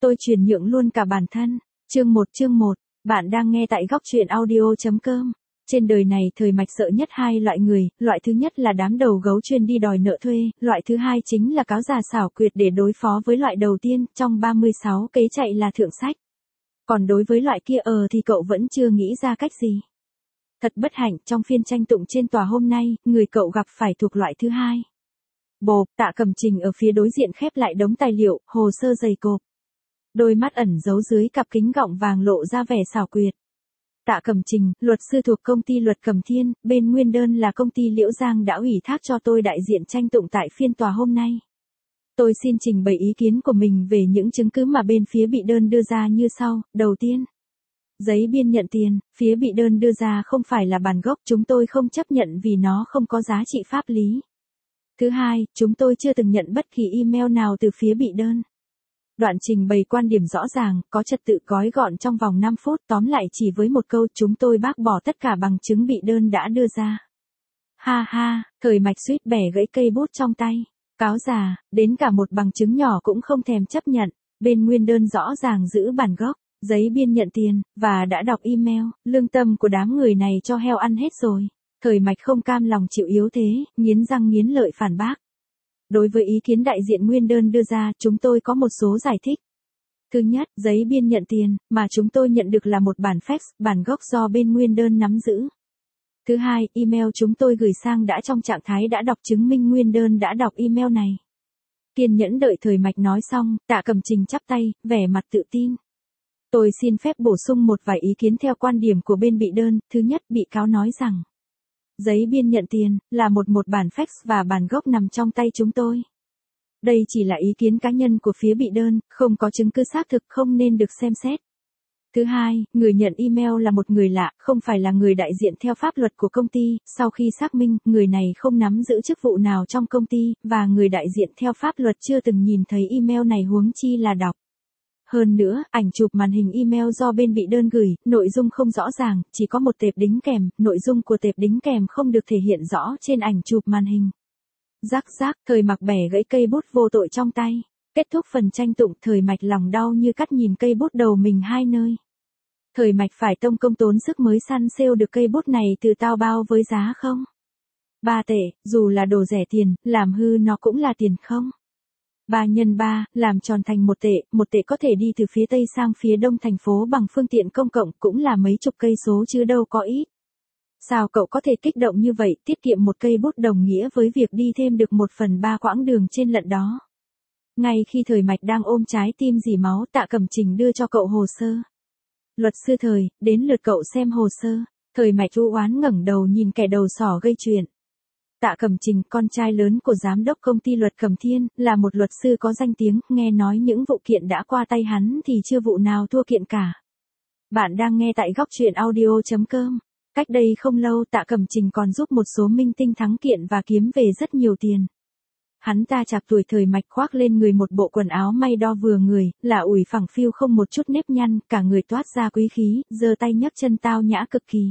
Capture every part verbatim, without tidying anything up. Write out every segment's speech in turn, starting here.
Tôi chuyển nhượng luôn cả bản thân. Chương một chương một, bạn đang nghe tại góc truyện audio.com. Trên đời này thời mạch sợ nhất hai loại người, loại thứ nhất là đám đầu gấu chuyên đi đòi nợ thuê, loại thứ hai chính là cáo già xảo quyệt để đối phó với loại đầu tiên, trong ba mươi sáu kế chạy là thượng sách. Còn đối với loại kia ờ thì cậu vẫn chưa nghĩ ra cách gì. Thật bất hạnh, trong phiên tranh tụng trên tòa hôm nay, người cậu gặp phải thuộc loại thứ hai. Bộp, Tạ Cẩm Trình ở phía đối diện khép lại đống tài liệu, hồ sơ dày cộp. Đôi mắt ẩn giấu dưới cặp kính gọng vàng lộ ra vẻ xảo quyệt. Tạ Cẩm Trình, luật sư thuộc công ty Luật Cẩm Thiên, bên nguyên đơn là công ty Liễu Giang đã ủy thác cho tôi đại diện tranh tụng tại phiên tòa hôm nay. Tôi xin trình bày ý kiến của mình về những chứng cứ mà bên phía bị đơn đưa ra như sau. Đầu tiên, giấy biên nhận tiền, phía bị đơn đưa ra không phải là bản gốc, chúng tôi không chấp nhận vì nó không có giá trị pháp lý. Thứ hai, chúng tôi chưa từng nhận bất kỳ email nào từ phía bị đơn. Đoạn trình bày quan điểm rõ ràng, có trật tự gói gọn trong vòng năm phút, tóm lại chỉ với một câu, chúng tôi bác bỏ tất cả bằng chứng bị đơn đã đưa ra. Ha ha, thời mạch suýt bẻ gãy cây bút trong tay. Cáo già, đến cả một bằng chứng nhỏ cũng không thèm chấp nhận, bên nguyên đơn rõ ràng giữ bản gốc, giấy biên nhận tiền, và đã đọc email, lương tâm của đám người này cho heo ăn hết rồi. Thời mạch không cam lòng chịu yếu thế, nghiến răng nghiến lợi phản bác. Đối với ý kiến đại diện nguyên đơn đưa ra, chúng tôi có một số giải thích. Thứ nhất, giấy biên nhận tiền, mà chúng tôi nhận được là một bản fax, bản gốc do bên nguyên đơn nắm giữ. Thứ hai, email chúng tôi gửi sang đã trong trạng thái đã đọc chứng minh nguyên đơn đã đọc email này. Kiên nhẫn đợi thời mạch nói xong, Tạ Cẩm Trình chắp tay, vẻ mặt tự tin. Tôi xin phép bổ sung một vài ý kiến theo quan điểm của bên bị đơn. Thứ nhất, bị cáo nói rằng giấy biên nhận tiền là một một bản fax và bản gốc nằm trong tay chúng tôi. Đây chỉ là ý kiến cá nhân của phía bị đơn, không có chứng cứ xác thực, không nên được xem xét. Thứ hai, người nhận email là một người lạ, không phải là người đại diện theo pháp luật của công ty. Sau khi xác minh, người này không nắm giữ chức vụ nào trong công ty, và người đại diện theo pháp luật chưa từng nhìn thấy email này huống chi là đọc. Hơn nữa, ảnh chụp màn hình email do bên bị đơn gửi, nội dung không rõ ràng, chỉ có một tệp đính kèm, nội dung của tệp đính kèm không được thể hiện rõ trên ảnh chụp màn hình. Rắc rác, thời mặc bẻ gãy cây bút vô tội trong tay. Kết thúc phần tranh tụng, thời mạch lòng đau như cắt nhìn cây bút đầu mình hai nơi. Thời mạch phải tông công tốn sức mới săn sale được cây bút này từ tao bao với giá không? Ba tệ, dù là đồ rẻ tiền, làm hư nó cũng là tiền không? Ba nhân ba, làm tròn thành một tệ, một tệ có thể đi từ phía tây sang phía đông thành phố bằng phương tiện công cộng cũng là mấy chục cây số chứ đâu có ít. Sao cậu có thể kích động như vậy, tiết kiệm một cây bút đồng nghĩa với việc đi thêm được một phần ba quãng đường trên lận đó. Ngay khi thời mạch đang ôm trái tim dì máu, Tạ Cẩm Trình đưa cho cậu hồ sơ. Luật sư Thời, đến lượt cậu xem hồ sơ. Thời mạch u oán ngẩng đầu nhìn kẻ đầu sỏ gây chuyện. Tạ Cẩm Trình, con trai lớn của giám đốc công ty Luật Cẩm Thiên, là một luật sư có danh tiếng, nghe nói những vụ kiện đã qua tay hắn thì chưa vụ nào thua kiện cả. Bạn đang nghe tại góc truyện audio.com. Cách đây không lâu Tạ Cẩm Trình còn giúp một số minh tinh thắng kiện và kiếm về rất nhiều tiền. Hắn ta chạc tuổi thời mạch khoác lên người một bộ quần áo may đo vừa người, là ủi phẳng phiu không một chút nếp nhăn, cả người toát ra quý khí, giơ tay nhấc chân tao nhã cực kỳ.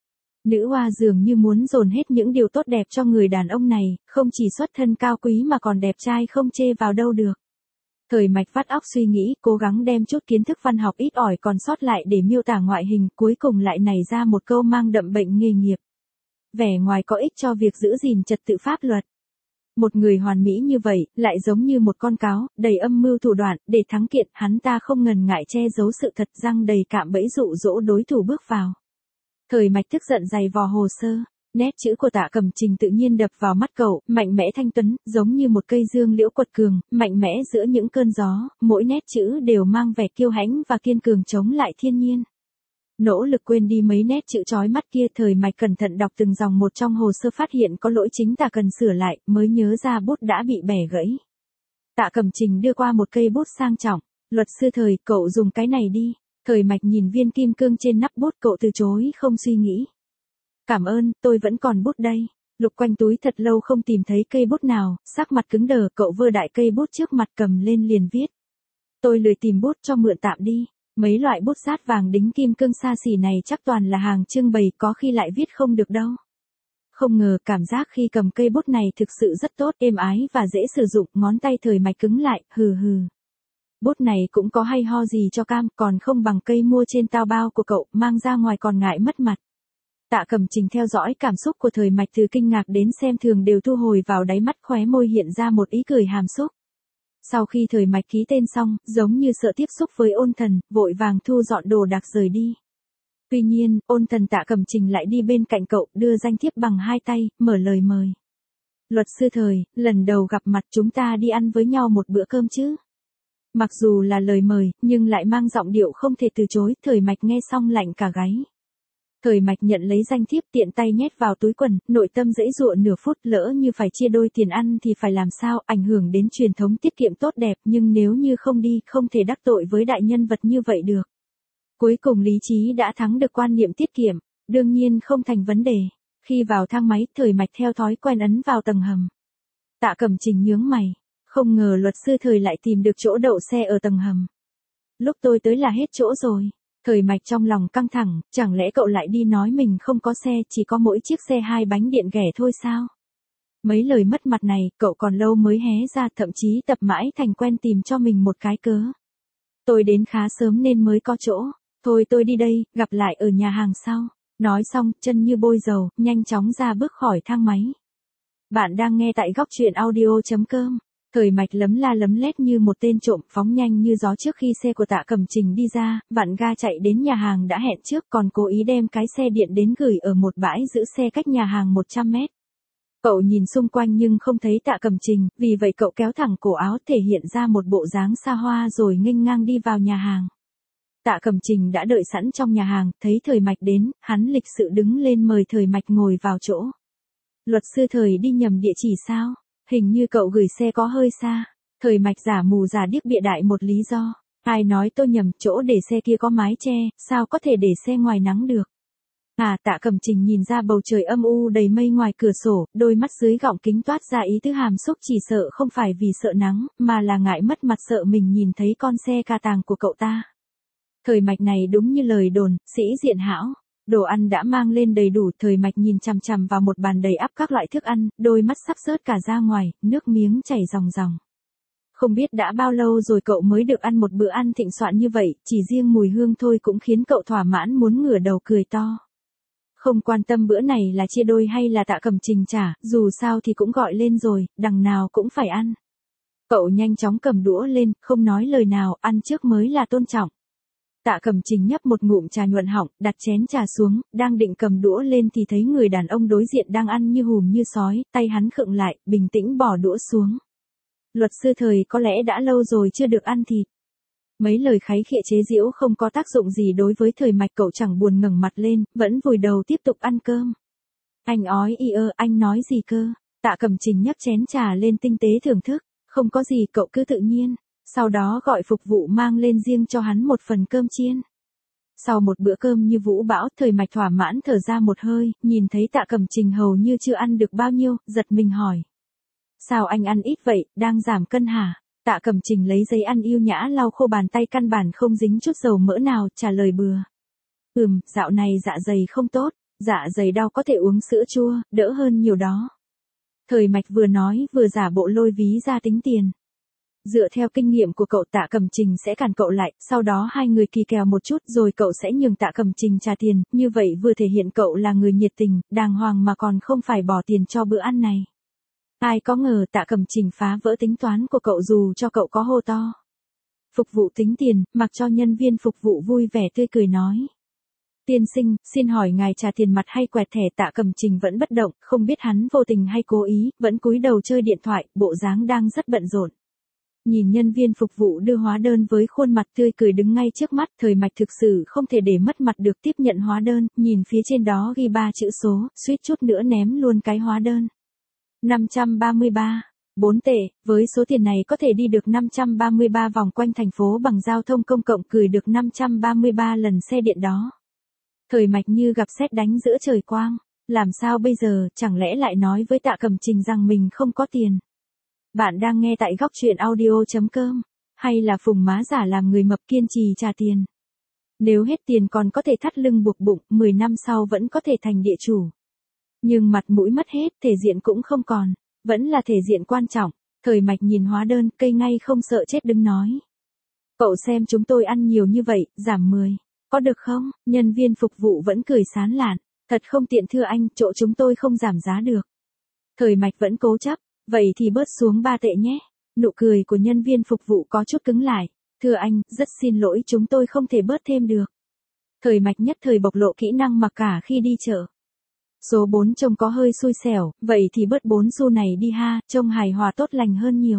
Nữ hoa dường như muốn dồn hết những điều tốt đẹp cho người đàn ông này, không chỉ xuất thân cao quý mà còn đẹp trai không chê vào đâu được. Thời mạch vắt óc suy nghĩ, cố gắng đem chút kiến thức văn học ít ỏi còn sót lại để miêu tả ngoại hình, cuối cùng lại nảy ra một câu mang đậm bệnh nghề nghiệp. Vẻ ngoài có ích cho việc giữ gìn trật tự pháp luật. Một người hoàn mỹ như vậy, lại giống như một con cáo, đầy âm mưu thủ đoạn, để thắng kiện, hắn ta không ngần ngại che giấu sự thật, răng đầy cạm bẫy dụ dỗ đối thủ bước vào. Thời mạch tức giận giày vò hồ sơ, nét chữ của Tạ Cẩm Trình tự nhiên đập vào mắt cậu, mạnh mẽ thanh tuấn, giống như một cây dương liễu quật cường, mạnh mẽ giữa những cơn gió, mỗi nét chữ đều mang vẻ kiêu hãnh và kiên cường chống lại thiên nhiên. Nỗ lực quên đi mấy nét chữ chói mắt kia, thời mạch cẩn thận đọc từng dòng một trong hồ sơ, phát hiện có lỗi chính tả cần sửa lại, mới nhớ ra bút đã bị bẻ gãy. Tạ Cẩm Trình đưa qua một cây bút sang trọng, luật sư Thời, cậu dùng cái này đi. Thời mạch nhìn viên kim cương trên nắp bút, cậu từ chối không suy nghĩ. Cảm ơn, tôi vẫn còn bút đây. Lục quanh túi thật lâu không tìm thấy cây bút nào, sắc mặt cứng đờ, cậu vơ đại cây bút trước mặt cầm lên liền viết. Tôi lười tìm bút, cho mượn tạm đi. Mấy loại bút sát vàng đính kim cương xa xỉ này chắc toàn là hàng trưng bày, có khi lại viết không được đâu. Không ngờ cảm giác khi cầm cây bút này thực sự rất tốt, êm ái và dễ sử dụng, ngón tay thời mạch cứng lại, hừ hừ. Bút này cũng có hay ho gì cho cam, còn không bằng cây mua trên tao bao của cậu, mang ra ngoài còn ngại mất mặt. Tạ Cẩm Trình theo dõi cảm xúc của Thời Mạch từ kinh ngạc đến xem thường đều thu hồi vào đáy mắt, khóe môi hiện ra một ý cười hàm xúc. Sau khi Thời Mạch ký tên xong, giống như sợ tiếp xúc với Ôn Thần, vội vàng thu dọn đồ đạc rời đi. Tuy nhiên, Ôn Thần Tạ Cẩm Trình lại đi bên cạnh cậu, đưa danh thiếp bằng hai tay, mở lời mời. Luật sư Thời, lần đầu gặp mặt chúng ta đi ăn với nhau một bữa cơm chứ? Mặc dù là lời mời, nhưng lại mang giọng điệu không thể từ chối, Thời Mạch nghe xong lạnh cả gáy. Thời Mạch nhận lấy danh thiếp tiện tay nhét vào túi quần, nội tâm giãy giụa nửa phút, lỡ như phải chia đôi tiền ăn thì phải làm sao, ảnh hưởng đến truyền thống tiết kiệm tốt đẹp, nhưng nếu như không đi, không thể đắc tội với đại nhân vật như vậy được. Cuối cùng lý trí đã thắng được quan niệm tiết kiệm, đương nhiên không thành vấn đề. Khi vào thang máy, Thời Mạch theo thói quen ấn vào tầng hầm. Tạ Cẩm Trình nhướng mày, không ngờ luật sư Thời lại tìm được chỗ đậu xe ở tầng hầm. Lúc tôi tới là hết chỗ rồi. Thời Mạch trong lòng căng thẳng, chẳng lẽ cậu lại đi nói mình không có xe, chỉ có mỗi chiếc xe hai bánh điện ghẻ thôi sao? Mấy lời mất mặt này, cậu còn lâu mới hé ra, thậm chí tập mãi thành quen tìm cho mình một cái cớ. Tôi đến khá sớm nên mới có chỗ, thôi tôi đi đây, gặp lại ở nhà hàng sau. Nói xong, chân như bôi dầu, nhanh chóng ra bước khỏi thang máy. Bạn đang nghe tại góc truyện audio chấm com. Thời Mạch lấm la lấm lét như một tên trộm, phóng nhanh như gió trước khi xe của Tạ Cẩm Trình đi ra, vặn ga chạy đến nhà hàng đã hẹn trước, còn cố ý đem cái xe điện đến gửi ở một bãi giữ xe cách nhà hàng một trăm mét. Cậu nhìn xung quanh nhưng không thấy Tạ Cẩm Trình, vì vậy cậu kéo thẳng cổ áo thể hiện ra một bộ dáng xa hoa rồi nghênh ngang đi vào nhà hàng. Tạ Cẩm Trình đã đợi sẵn trong nhà hàng, thấy Thời Mạch đến, hắn lịch sự đứng lên mời Thời Mạch ngồi vào chỗ. Luật sư Thời đi nhầm địa chỉ sao? Hình như cậu gửi xe có hơi xa. Thời Mạch giả mù giả điếc bịa đại một lý do. Ai nói tôi nhầm, chỗ để xe kia có mái che, sao có thể để xe ngoài nắng được? À, Tạ Cẩm Trình nhìn ra bầu trời âm u đầy mây ngoài cửa sổ, đôi mắt dưới gọng kính toát ra ý tứ hàm xúc, chỉ sợ không phải vì sợ nắng, mà là ngại mất mặt, sợ mình nhìn thấy con xe ca tàng của cậu ta. Thời Mạch này đúng như lời đồn, sĩ diện hão. Đồ ăn đã mang lên đầy đủ, Thời Mạch nhìn chằm chằm vào một bàn đầy ắp các loại thức ăn, đôi mắt sắp rớt cả ra ngoài, nước miếng chảy ròng ròng. Không biết đã bao lâu rồi cậu mới được ăn một bữa ăn thịnh soạn như vậy, chỉ riêng mùi hương thôi cũng khiến cậu thỏa mãn muốn ngửa đầu cười to. Không quan tâm bữa này là chia đôi hay là Tạ Cẩm Trình trả, dù sao thì cũng gọi lên rồi, đằng nào cũng phải ăn. Cậu nhanh chóng cầm đũa lên, không nói lời nào, ăn trước mới là tôn trọng. Tạ Cẩm Trình nhấp một ngụm trà nhuận họng, đặt chén trà xuống, đang định cầm đũa lên thì thấy người đàn ông đối diện đang ăn như hùm như sói, tay hắn khựng lại, bình tĩnh bỏ đũa xuống. Luật sư Thời có lẽ đã lâu rồi chưa được ăn thịt. Mấy lời kháy khịa chế giễu không có tác dụng gì đối với Thời Mạch, cậu chẳng buồn ngẩng mặt lên, vẫn vùi đầu tiếp tục ăn cơm. Anh ói y ơ, anh nói gì cơ? Tạ Cẩm Trình nhấc chén trà lên tinh tế thưởng thức, không có gì, cậu cứ tự nhiên. Sau đó gọi phục vụ mang lên riêng cho hắn một phần cơm chiên. Sau một bữa cơm như vũ bão, Thời Mạch thỏa mãn thở ra một hơi, nhìn thấy Tạ Cẩm Trình hầu như chưa ăn được bao nhiêu, giật mình hỏi. Sao anh ăn ít vậy, đang giảm cân hả? Tạ Cẩm Trình lấy giấy ăn yêu nhã lau khô bàn tay căn bản không dính chút dầu mỡ nào, trả lời bừa. Ừm, dạo này dạ dày không tốt, dạ dày đau có thể uống sữa chua, đỡ hơn nhiều đó. Thời Mạch vừa nói vừa giả bộ lôi ví ra tính tiền. Dựa theo kinh nghiệm của cậu, Tạ Cẩm Trình sẽ cản cậu lại, sau đó hai người kỳ kèo một chút rồi cậu sẽ nhường Tạ Cẩm Trình trả tiền, như vậy vừa thể hiện cậu là người nhiệt tình, đàng hoàng mà còn không phải bỏ tiền cho bữa ăn này. Ai có ngờ Tạ Cẩm Trình phá vỡ tính toán của cậu dù cho cậu có hô to. Phục vụ tính tiền, mặc cho nhân viên phục vụ vui vẻ tươi cười nói. Tiên sinh, xin hỏi ngài trả tiền mặt hay quẹt thẻ? Tạ Cẩm Trình vẫn bất động, không biết hắn vô tình hay cố ý, vẫn cúi đầu chơi điện thoại, bộ dáng đang rất bận rộn. Nhìn nhân viên phục vụ đưa hóa đơn với khuôn mặt tươi cười đứng ngay trước mắt, Thời Mạch thực sự không thể để mất mặt được, tiếp nhận hóa đơn, nhìn phía trên đó ghi ba chữ số, suýt chút nữa ném luôn cái hóa đơn. năm trăm ba mươi ba, bốn tệ, với số tiền này có thể đi được năm trăm ba mươi ba vòng quanh thành phố bằng giao thông công cộng, cười được năm trăm ba mươi ba lần xe điện đó. Thời Mạch như gặp sét đánh giữa trời quang, làm sao bây giờ, chẳng lẽ lại nói với Tạ Cẩm Trình rằng mình không có tiền. Bạn đang nghe tại góc truyện audio chấm com, hay là phùng má giả làm người mập kiên trì trả tiền. Nếu hết tiền còn có thể thắt lưng buộc bụng, mười năm sau vẫn có thể thành địa chủ. Nhưng mặt mũi mất hết, thể diện cũng không còn, vẫn là thể diện quan trọng. Thời Mạch nhìn hóa đơn, cây ngay không sợ chết đứng nói. Cậu xem chúng tôi ăn nhiều như vậy, giảm mười. Có được không? Nhân viên phục vụ vẫn cười sán lạn. Thật không tiện thưa anh, chỗ chúng tôi không giảm giá được. Thời Mạch vẫn cố chấp. Vậy thì bớt xuống ba tệ nhé. Nụ cười của nhân viên phục vụ có chút cứng lại. Thưa anh, rất xin lỗi chúng tôi không thể bớt thêm được. Thời Mạch nhất thời bộc lộ kỹ năng mặc cả khi đi chợ. Số bốn trông có hơi xui xẻo, vậy thì bớt bốn xu này đi ha, trông hài hòa tốt lành hơn nhiều.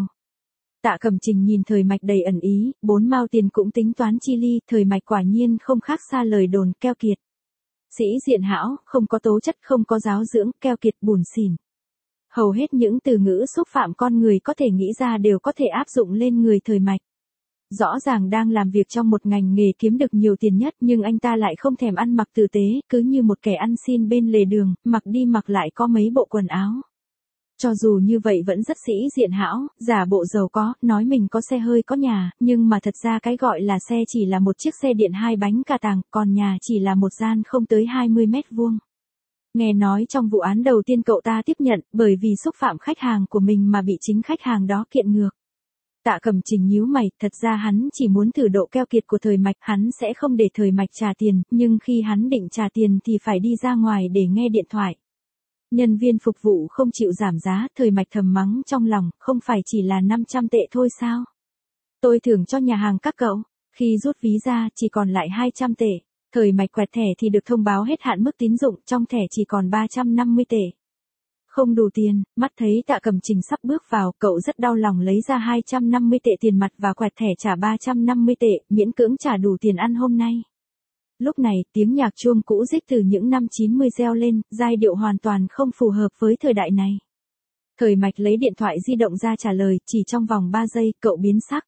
Tạ Cẩm Trình nhìn Thời Mạch đầy ẩn ý, bốn mao tiền cũng tính toán chi ly, Thời Mạch quả nhiên không khác xa lời đồn, keo kiệt. Sĩ diện hão, không có tố chất, không có giáo dưỡng, keo kiệt, bủn xỉn. Hầu hết những từ ngữ xúc phạm con người có thể nghĩ ra đều có thể áp dụng lên người Thời Mạch. Rõ ràng đang làm việc trong một ngành nghề kiếm được nhiều tiền nhất nhưng anh ta lại không thèm ăn mặc tử tế, cứ như một kẻ ăn xin bên lề đường, mặc đi mặc lại có mấy bộ quần áo. Cho dù như vậy vẫn rất sĩ diện hão, giả bộ giàu có, nói mình có xe hơi có nhà, nhưng mà thật ra cái gọi là xe chỉ là một chiếc xe điện hai bánh cà tàng, còn nhà chỉ là một gian không tới hai mươi mét vuông. Nghe nói trong vụ án đầu tiên cậu ta tiếp nhận, bởi vì xúc phạm khách hàng của mình mà bị chính khách hàng đó kiện ngược. Tạ Cẩm Trình nhíu mày, thật ra hắn chỉ muốn thử độ keo kiệt của Thời Mạch, hắn sẽ không để Thời Mạch trả tiền, nhưng khi hắn định trả tiền thì phải đi ra ngoài để nghe điện thoại. Nhân viên phục vụ không chịu giảm giá, Thời Mạch thầm mắng trong lòng, không phải chỉ là năm trăm tệ thôi sao? Tôi thưởng cho nhà hàng các cậu, khi rút ví ra chỉ còn lại hai trăm tệ. Thời Mạch quẹt thẻ thì được thông báo hết hạn mức tín dụng, trong thẻ chỉ còn ba trăm năm mươi tệ. Không đủ tiền, mắt thấy Tạ Cẩm Trình sắp bước vào, cậu rất đau lòng lấy ra hai trăm năm mươi tệ tiền mặt và quẹt thẻ trả ba trăm năm mươi tệ, miễn cưỡng trả đủ tiền ăn hôm nay. Lúc này, tiếng nhạc chuông cũ rích từ những năm chín mươi reo lên, giai điệu hoàn toàn không phù hợp với thời đại này. Thời Mạch lấy điện thoại di động ra trả lời, chỉ trong vòng ba giây, cậu biến sắc.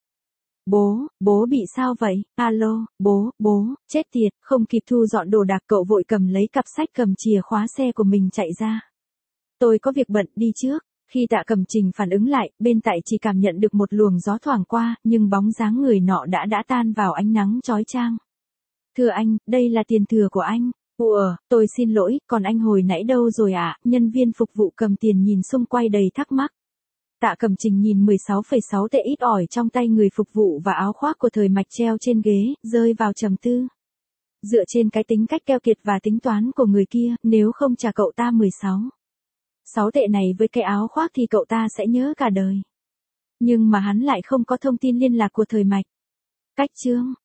Bố, bố bị sao vậy? Alo, bố, bố, chết tiệt, không kịp thu dọn đồ đạc cậu vội cầm lấy cặp sách cầm chìa khóa xe của mình chạy ra. Tôi có việc bận, đi trước. Khi Tạ Cẩm Trình phản ứng lại, bên tại chỉ cảm nhận được một luồng gió thoảng qua, nhưng bóng dáng người nọ đã đã tan vào ánh nắng chói chang. Thưa anh, đây là tiền thừa của anh. Ủa, tôi xin lỗi, còn anh hồi nãy đâu rồi ạ? À? Nhân viên phục vụ cầm tiền nhìn xung quay đầy thắc mắc. Tạ Cẩm Trình nhìn mười sáu phẩy sáu tệ ít ỏi trong tay người phục vụ và áo khoác của Thời Mạch treo trên ghế, rơi vào trầm tư. Dựa trên cái tính cách keo kiệt và tính toán của người kia, nếu không trả cậu ta mười sáu, sáu tệ này với cái áo khoác thì cậu ta sẽ nhớ cả đời. Nhưng mà hắn lại không có thông tin liên lạc của Thời Mạch. Cách chương